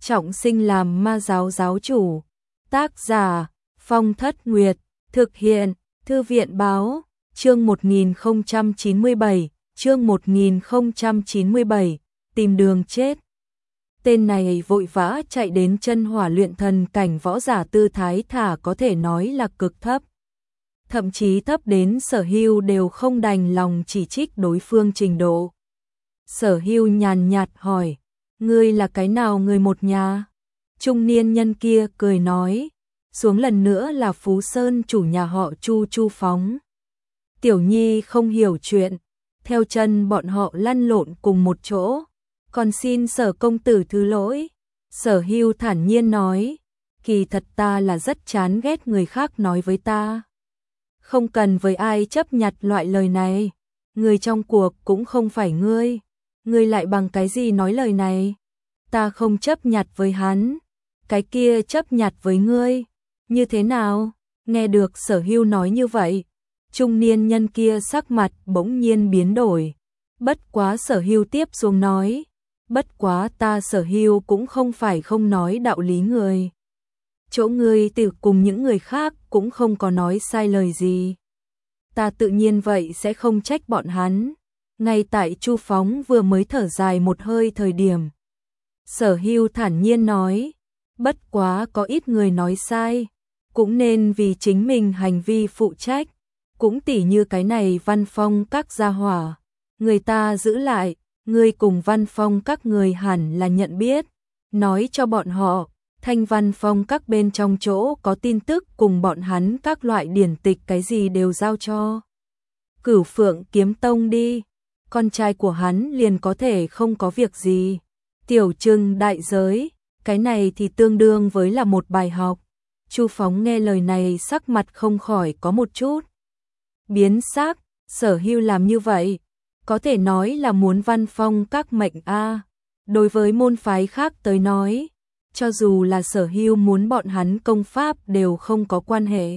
trọng sinh làm ma giáo giáo chủ. Tác giả Phong Thất Nguyệt. Thực hiện Thư viện báo. Chương 1097. Chương 1097. Tìm đường chết. Tên này vội vã chạy đến chân hỏa luyện thần cảnh võ giả, tư thái thả có thể nói là cực thấp. Thậm chí thấp đến Sở Hưu đều không đành lòng chỉ trích đối phương trình độ. Sở Hưu nhàn nhạt hỏi, ngươi là cái nào người một nhà? Trung niên nhân kia cười nói, xuống lần nữa là Phú Sơn chủ nhà họ Chu, Chu Phóng. Tiểu Nhi không hiểu chuyện, theo chân bọn họ lăn lộn cùng một chỗ, còn xin Sở công tử thứ lỗi. Sở Hưu thản nhiên nói, kỳ thật ta là rất chán ghét người khác nói với ta. Không cần với ai chấp nhặt loại lời này, người trong cuộc cũng không phải ngươi lại bằng cái gì nói lời này? Ta không chấp nhặt với hắn, cái kia chấp nhặt với ngươi, như thế nào? Nghe được Sở Hưu nói như vậy, trung niên nhân kia sắc mặt bỗng nhiên biến đổi. Bất quá Sở Hưu tiếp xuống nói, bất quá ta Sở Hưu cũng không phải không nói đạo lý người. Chỗ ngươi từ cùng những người khác cũng không có nói sai lời gì. Ta tự nhiên vậy sẽ không trách bọn hắn. Ngay tại Chu Phóng vừa mới thở dài một hơi thời điểm, Sở Hưu thản nhiên nói, bất quá có ít người nói sai, cũng nên vì chính mình hành vi phụ trách, cũng tỉ như cái này Văn Phong các gia hỏa, người ta giữ lại, ngươi cùng Văn Phong các người hẳn là nhận biết, nói cho bọn họ, Thanh Văn Phong các bên trong chỗ có tin tức cùng bọn hắn các loại điển tịch cái gì đều giao cho Cửu Phượng Kiếm Tông đi, con trai của hắn liền có thể không có việc gì. Tiểu trừng đại giới, cái này thì tương đương với là một bài học. Chu Phóng nghe lời này sắc mặt không khỏi có một chút biến sắc. Sở Hưu làm như vậy, có thể nói là muốn Văn Phong các mệnh a. Đối với môn phái khác tới nói, cho dù là Sở Hưu muốn bọn hắn công pháp đều không có quan hệ.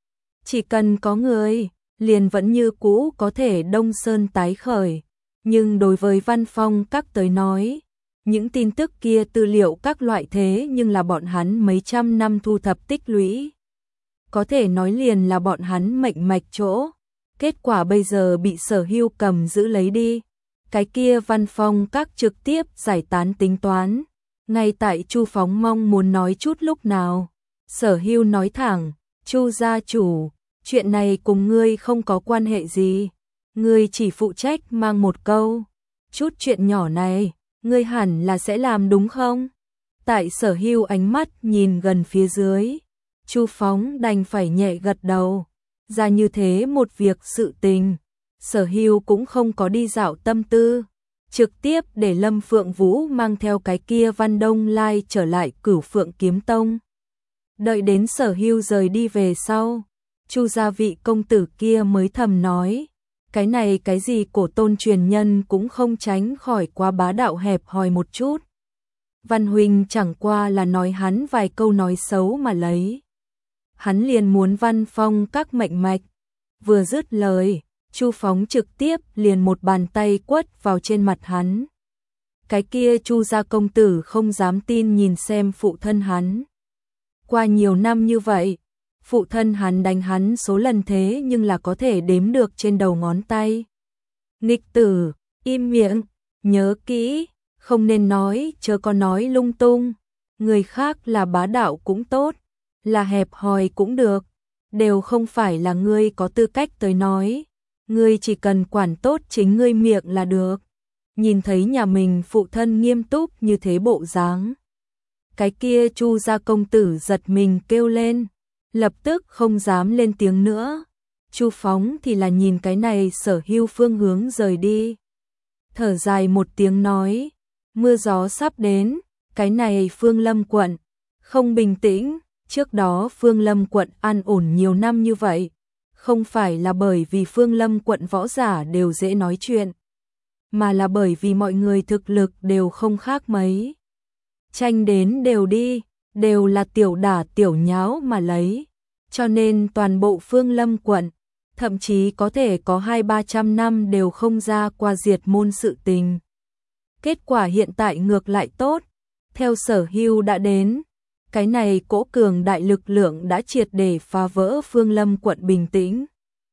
Chỉ cần có người, liền vẫn như cũ có thể Đông Sơn tái khởi. Nhưng đối với Văn Phong các tới nói, những tin tức kia tư liệu các loại thế nhưng là bọn hắn mấy trăm năm thu thập tích lũy. Có thể nói liền là bọn hắn mệnh mạch chỗ. Kết quả bây giờ bị Sở Hưu cầm giữ lấy đi. Cái kia Văn Phong các trực tiếp giải tán tính toán. Ngay tại Chu Phóng mong muốn nói chút lúc nào, Sở Hưu nói thẳng, Chu gia chủ, chuyện này cùng ngươi không có quan hệ gì. Ngươi chỉ phụ trách mang một câu, chút chuyện nhỏ này, ngươi hẳn là sẽ làm đúng không? Tại Sở Hưu ánh mắt nhìn gần phía dưới, Chu Phóng đành phải nhẹ gật đầu. Ra như thế một việc sự tình, Sở Hưu cũng không có đi dạo tâm tư, trực tiếp để Lâm Phượng Vũ mang theo cái kia Văn Đông Lai trở lại Cửu Phượng Kiếm Tông. Đợi đến Sở Hưu rời đi về sau, Chu gia vị công tử kia mới thầm nói, cái này cái gì cổ tôn truyền nhân cũng không tránh khỏi quá bá đạo hẹp hòi một chút. Văn huynh chẳng qua là nói hắn vài câu nói xấu mà lấy. Hắn liền muốn Văn Phong các mệnh mạch. Vừa dứt lời, Chu Phóng trực tiếp liền một bàn tay quất vào trên mặt hắn. Cái kia Chu gia công tử không dám tin nhìn xem phụ thân hắn. Qua nhiều năm như vậy, phụ thân hắn đánh hắn số lần thế nhưng là có thể đếm được trên đầu ngón tay. Nghịch tử, im miệng, nhớ kỹ, không nên nói, chớ có nói lung tung. Người khác là bá đạo cũng tốt, là hẹp hòi cũng được, đều không phải là ngươi có tư cách tới nói. Ngươi chỉ cần quản tốt chính ngươi miệng là được. Nhìn thấy nhà mình phụ thân nghiêm túc như thế bộ dáng, cái kia Chu gia công tử giật mình kêu lên, lập tức không dám lên tiếng nữa. Chu Phóng thì là nhìn cái này Sở Hưu phương hướng rời đi, thở dài một tiếng nói, mưa gió sắp đến, cái này Phương Lâm quận không bình tĩnh. Trước đó Phương Lâm quận an ổn nhiều năm như vậy, không phải là bởi vì Phương Lâm quận võ giả đều dễ nói chuyện, mà là bởi vì mọi người thực lực đều không khác mấy. Tranh đến đều đi, đều là tiểu đả tiểu nháo mà lấy. Cho nên toàn bộ Phương Lâm quận, thậm chí có thể có 200-300 năm đều không ra qua diệt môn sự tình. Kết quả hiện tại ngược lại tốt, Theo Sở Hưu đã đến, cái này cỗ cường đại lực lượng đã triệt để phá vỡ Phương Lâm quận bình tĩnh.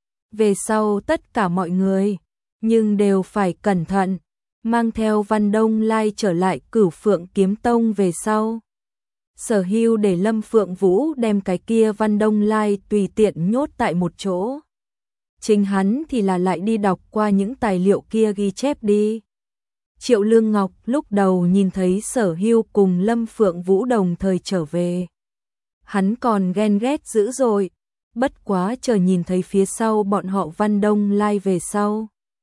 Về sau tất cả mọi người, nhưng đều phải cẩn thận, mang theo Văn Đông Lai trở lại Cửu Phượng Kiếm Tông về sau. Sở Hưu để Lâm Phượng Vũ đem cái kia Văn Đông Lai tùy tiện nhốt tại một chỗ. Chính hắn thì là lại đi đọc qua những tài liệu kia ghi chép đi. Triệu Lương Ngọc lúc đầu nhìn thấy Sở Hưu cùng Lâm Phượng Vũ đồng thời trở về. Hắn còn ghen ghét dữ rồi, bất quá chờ nhìn thấy phía sau bọn họ Văn Đông Lai về sau.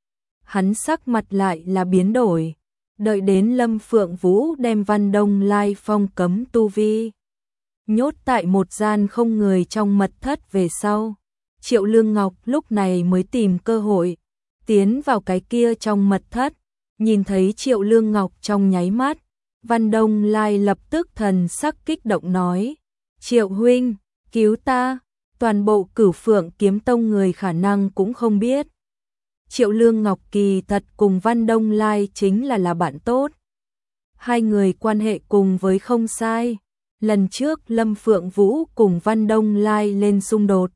Hắn sắc mặt lại là biến đổi, đợi đến Lâm Phượng Vũ đem Văn Đông Lai phong cấm tu vi. Nhốt tại một gian không người trong mật thất về sau. Triệu Lương Ngọc lúc này mới tìm cơ hội, tiến vào cái kia trong mật thất. Nhìn thấy Triệu Lương Ngọc trong nháy mắt, Văn Đông Lai lập tức thần sắc kích động nói: Triệu huynh, cứu ta, toàn bộ Cửu Phượng Kiếm Tông người khả năng cũng không biết. Triệu Lương Ngọc kỳ thật cùng Văn Đông Lai chính là bạn tốt. Hai người quan hệ cùng với không sai. Lần trước Lâm Phượng Vũ cùng Văn Đông Lai lên xung đột.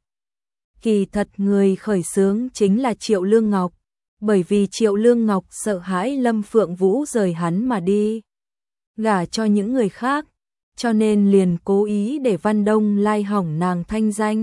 Kỳ thật người khởi xướng chính là Triệu Lương Ngọc. Bởi vì Triệu Lương Ngọc sợ hãi Lâm Phượng Vũ rời hắn mà đi, gả cho những người khác, cho nên liền cố ý để Văn Đông Lai hỏng nàng thanh danh.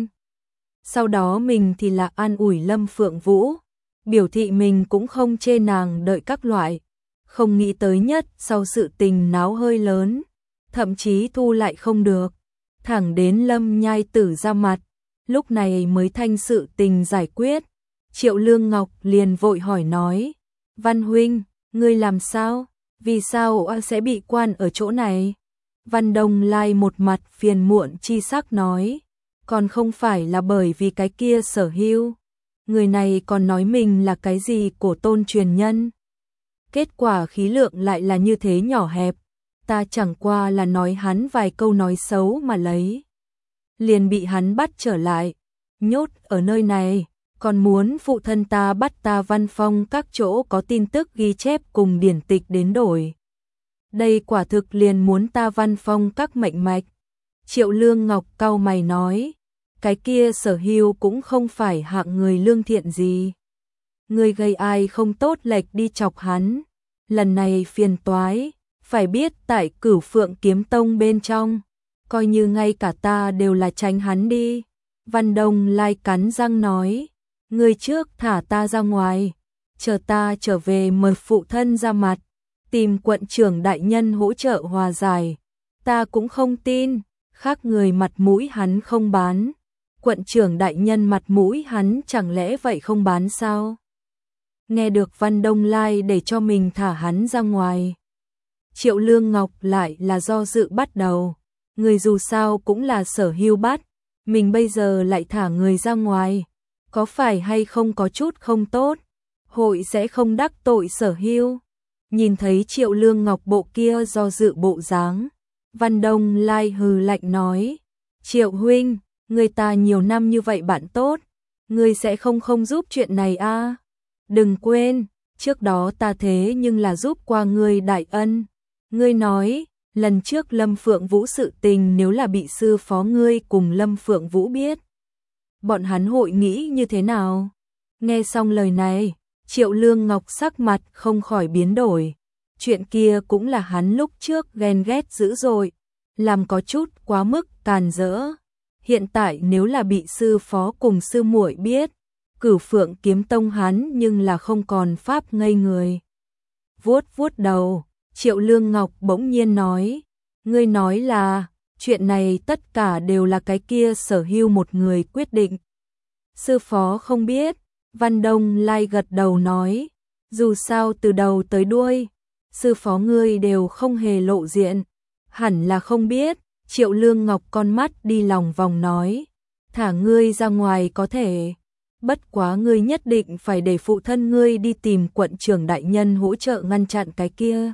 Sau đó mình thì là an ủi Lâm Phượng Vũ, biểu thị mình cũng không chê nàng đợi các loại, không nghĩ tới nhất sau sự tình náo hơi lớn, thậm chí thu lại không được, thẳng đến Lâm Nhai Tử ra mặt, lúc này mới thanh sự tình giải quyết. Triệu Lương Ngọc liền vội hỏi nói: Văn huynh, ngươi làm sao? Vì sao sẽ bị quan ở chỗ này? Văn Đông Lai một mặt phiền muộn chi sắc nói: còn không phải là bởi vì cái kia Sở Hưu. Người này còn nói mình là cái gì cổ tôn truyền nhân. Kết quả khí lượng lại là như thế nhỏ hẹp. Ta chẳng qua là nói hắn vài câu nói xấu mà lấy. Liền bị hắn bắt trở lại, nhốt ở nơi này. Còn muốn phụ thân ta bắt ta Văn Phong các chỗ có tin tức ghi chép cùng điển tịch đến đổi. Đây quả thực liền muốn ta Văn Phong các mệnh mạch. Triệu Lương Ngọc cau mày nói: cái kia Sở Hưu cũng không phải hạng người lương thiện gì. Người gây ai không tốt lệch đi chọc hắn. Lần này phiền toái, phải biết tại Cửu Phượng Kiếm Tông bên trong, coi như ngay cả ta đều là tránh hắn đi. Văn Đông Lai cắn răng nói: ngươi trước thả ta ra ngoài, chờ ta trở về mời phụ thân ra mặt, tìm quận trưởng đại nhân hỗ trợ hòa giải. Ta cũng không tin, khác người mặt mũi hắn không bán, quận trưởng đại nhân mặt mũi hắn chẳng lẽ vậy không bán sao? Nghe được Văn Đông Lai để cho mình thả hắn ra ngoài, Triệu Lương Ngọc lại là do dự bắt đầu. Người dù sao cũng là Sở Hưu bắt, mình bây giờ lại thả người ra ngoài, có phải hay không có chút không tốt? Hội sẽ không đắc tội Sở Hưu. Nhìn thấy Triệu Lương Ngọc bộ kia do dự bộ dáng, Văn Đông Lai hừ lạnh nói: Triệu huynh, người ta nhiều năm như vậy bạn tốt, người sẽ không giúp chuyện này à? Đừng quên, trước đó ta thế nhưng là giúp qua ngươi đại ân. Ngươi nói, lần trước Lâm Phượng Vũ sự tình nếu là bị sư phó ngươi cùng Lâm Phượng Vũ biết, bọn hắn hội nghĩ như thế nào? Nghe xong lời này, Triệu Lương Ngọc sắc mặt không khỏi biến đổi. Chuyện kia cũng là hắn lúc trước ghen ghét dữ dội, làm có chút quá mức càn rỡ. Hiện tại nếu là bị sư phó cùng sư muội biết, Cửu Phượng Kiếm Tông hắn nhưng là không còn pháp ngây người. Vuốt vuốt đầu, Triệu Lương Ngọc bỗng nhiên nói: ngươi nói là, chuyện này tất cả đều là cái kia Sở Hưu một người quyết định. Sư phó không biết. Văn Đông Lai gật đầu nói: dù sao từ đầu tới đuôi, sư phó ngươi đều không hề lộ diện, hẳn là không biết. Triệu Lương Ngọc con mắt đi lòng vòng nói: thả ngươi ra ngoài có thể, bất quá ngươi nhất định phải để phụ thân ngươi đi tìm quận trưởng đại nhân hỗ trợ ngăn chặn cái kia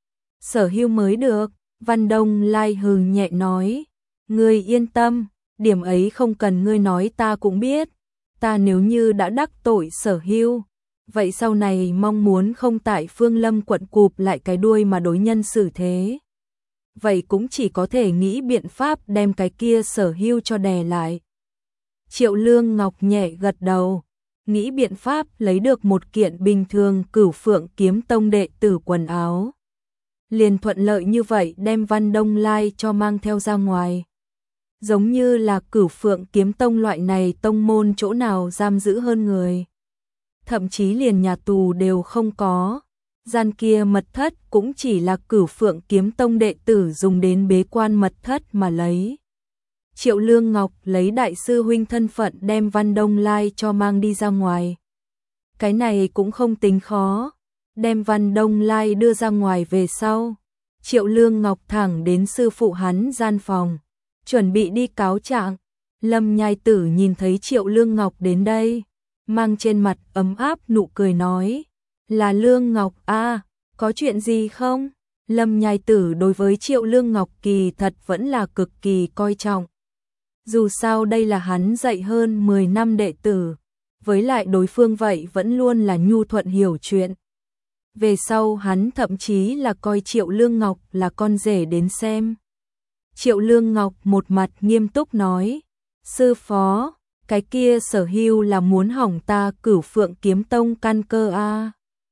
Sở Hưu mới được. Văn Đông Lai hừ nhẹ nói: ngươi yên tâm, điểm ấy không cần ngươi nói ta cũng biết. Ta nếu như đã đắc tội Sở Hưu, vậy sau này mong muốn không tại Phương Lâm quận cụp lại cái đuôi mà đối nhân xử thế. vậy cũng chỉ có thể nghĩ biện pháp đem cái kia Sở Hưu cho đè lại. Triệu Lương Ngọc nhẹ gật đầu, nghĩ biện pháp lấy được một kiện bình thường Cửu Phượng Kiếm Tông đệ tử quần áo. Liền thuận lợi như vậy đem Văn Đông Lai cho mang theo ra ngoài. Giống như là Cửu Phượng Kiếm Tông loại này tông môn chỗ nào giam giữ hơn người. Thậm chí liền nhà tù đều không có. Gian kia mật thất cũng chỉ là Cửu Phượng Kiếm Tông đệ tử dùng đến bế quan mật thất mà lấy. Triệu Lương Ngọc lấy đại sư huynh thân phận đem Văn Đông Lai cho mang đi ra ngoài. Cái này cũng không tính khó. Đem Văn Đông Lai đưa ra ngoài về sau. Triệu Lương Ngọc thẳng đến sư phụ hắn gian phòng, chuẩn bị đi cáo trạng. Lâm Nhai Tử nhìn thấy Triệu Lương Ngọc đến đây, mang trên mặt ấm áp nụ cười nói, là Lương Ngọc a, có chuyện gì không? Lâm Nhai Tử đối với Triệu Lương Ngọc kỳ thật vẫn là cực kỳ coi trọng. Dù sao đây là hắn dạy hơn 10 năm đệ tử, với lại đối phương vậy vẫn luôn là nhu thuận hiểu chuyện. Về sau hắn thậm chí là coi Triệu Lương Ngọc là con rể đến xem. Triệu Lương Ngọc một mặt nghiêm túc nói, sư phó, cái kia Sở Hưu là muốn hỏng ta Cửu Phượng Kiếm Tông căn cơ a.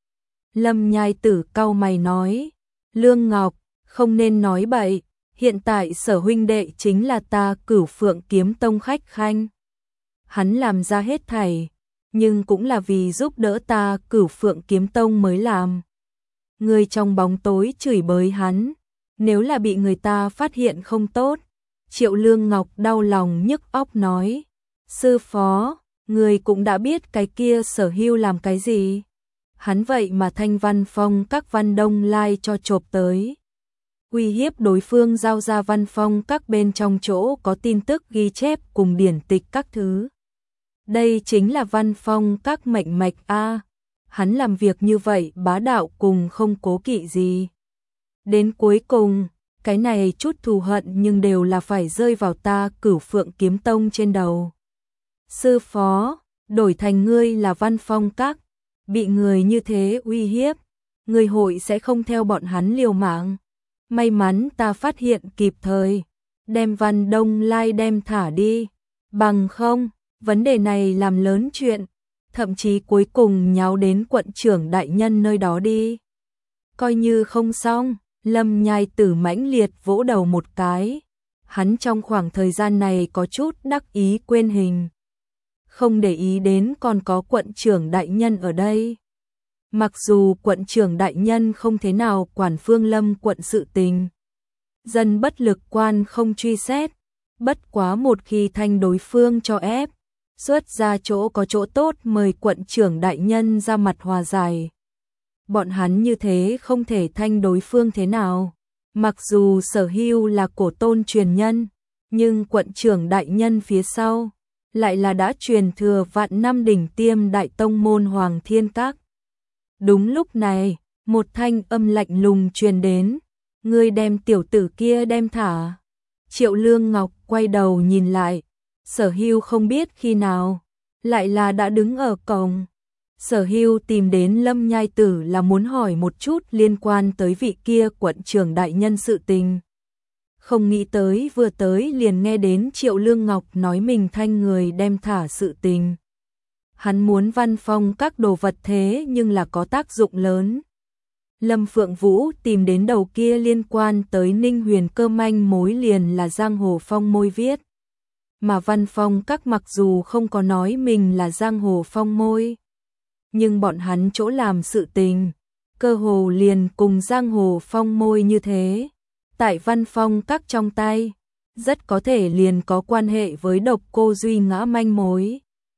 Lâm Nhai Tử cau mày nói, Lương Ngọc, không nên nói bậy, hiện tại Sở huynh đệ chính là ta Cửu Phượng Kiếm Tông khách khanh. Hắn làm ra hết thảy, nhưng cũng là vì giúp đỡ ta Cửu Phượng Kiếm Tông mới làm. Người trong bóng tối chửi bới hắn, nếu là bị người ta phát hiện không tốt. Triệu Lương Ngọc đau lòng nhức óc nói, sư phó, người cũng đã biết cái kia Sở Hưu làm cái gì. Hắn vậy mà thanh Văn Phong các Văn Đông Lai cho chộp tới. Uy hiếp đối phương giao ra Văn Phong các bên trong chỗ có tin tức ghi chép cùng điển tịch các thứ. Đây chính là Văn Phong các mệnh mạch a. Hắn làm việc như vậy bá đạo cùng không cố kỵ gì. Đến cuối cùng, cái này chút thù hận nhưng đều là phải rơi vào ta Cửu Phượng Kiếm Tông trên đầu. Sư phó, đổi thành ngươi là Văn Phong các, bị người như thế uy hiếp, người hội sẽ không theo bọn hắn liều mạng. May mắn ta phát hiện kịp thời, đem Văn Đông Lai đem thả đi, bằng không, vấn đề này làm lớn chuyện, thậm chí cuối cùng nháo đến quận trưởng đại nhân nơi đó đi. Coi như không xong, Lâm Nhai Tử mãnh liệt vỗ đầu một cái, hắn trong khoảng thời gian này có chút đắc ý quên hình. Không để ý đến còn có quận trưởng đại nhân ở đây. Mặc dù quận trưởng đại nhân không thế nào quản Phương Lâm quận sự tình, dân bất lực quan không truy xét, bất quá một khi thanh đối phương cho ép, xuất ra chỗ có chỗ tốt mời quận trưởng đại nhân ra mặt hòa giải. Bọn hắn như thế không thể thanh đối phương thế nào. Mặc dù Sở Hưu là cổ tôn truyền nhân, nhưng quận trưởng đại nhân phía sau lại là đã truyền thừa vạn năm đỉnh tiêm đại tông môn Hoàng Thiên Các. Đúng lúc này, một thanh âm lạnh lùng truyền đến, ngươi đem tiểu tử kia đem thả. Triệu Lương Ngọc quay đầu nhìn lại, Sở Hưu không biết khi nào, lại là đã đứng ở cổng. Sở Hưu tìm đến Lâm Nhai Tử là muốn hỏi một chút liên quan tới vị kia quận trưởng đại nhân sự tình. Không nghĩ tới vừa tới liền nghe đến Triệu Lương Ngọc nói mình thanh người đem thả sự tình. Hắn muốn Văn Phong các đồ vật thế nhưng là có tác dụng lớn. Lâm Phượng Vũ tìm đến đầu kia liên quan tới Ninh Huyền Cơ manh mối liền là Giang Hồ Phong môi viết. Mà Văn Phong các mặc dù không có nói mình là Giang Hồ Phong môi, nhưng bọn hắn chỗ làm sự tình, cơ hồ liền cùng Giang Hồ Phong môi như thế. Tại Văn Phong các trong tay, rất có thể liền có quan hệ với Độc Cô Duy Ngã manh mối.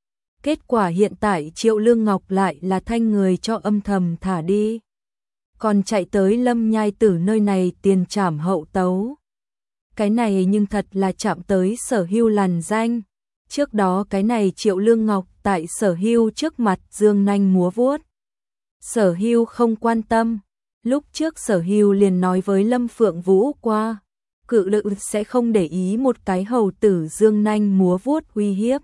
Kết quả hiện tại Triệu Lương Ngọc lại là thanh người cho âm thầm thả đi, còn chạy tới Lâm Nhai Tử nơi này tiền trảm hậu tấu. Cái này nhưng thật là chạm tới Sở Hưu làn danh. Trước đó cái này Triệu Lương Ngọc tại Sở Hưu trước mặt dương nanh múa vuốt. Sở Hưu không quan tâm. Lúc trước Sở Hưu liền nói với Lâm Phượng Vũ qua, cự lực sẽ không để ý một cái hầu tử dương nanh múa vuốt uy hiếp.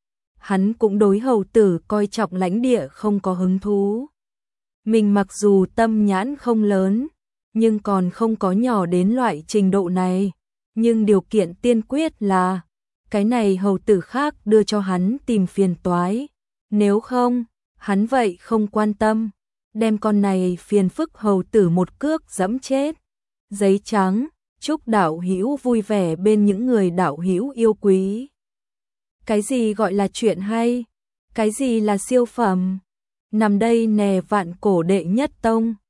Hắn cũng đối hầu tử coi trọng lãnh địa không có hứng thú. Mình mặc dù tâm nhãn không lớn, nhưng còn không có nhỏ đến loại trình độ này. Nhưng điều kiện tiên quyết là cái này hầu tử khác đưa cho hắn tìm phiền toái. Nếu không, hắn vậy không quan tâm. Đem con này phiền phức hầu tử một cước giẫm chết. Giấy trắng, chúc đạo hữu vui vẻ bên những người đạo hữu yêu quý. Cái gì gọi là chuyện hay? Cái gì là siêu phẩm? Nằm đây nè vạn cổ đệ nhất tông.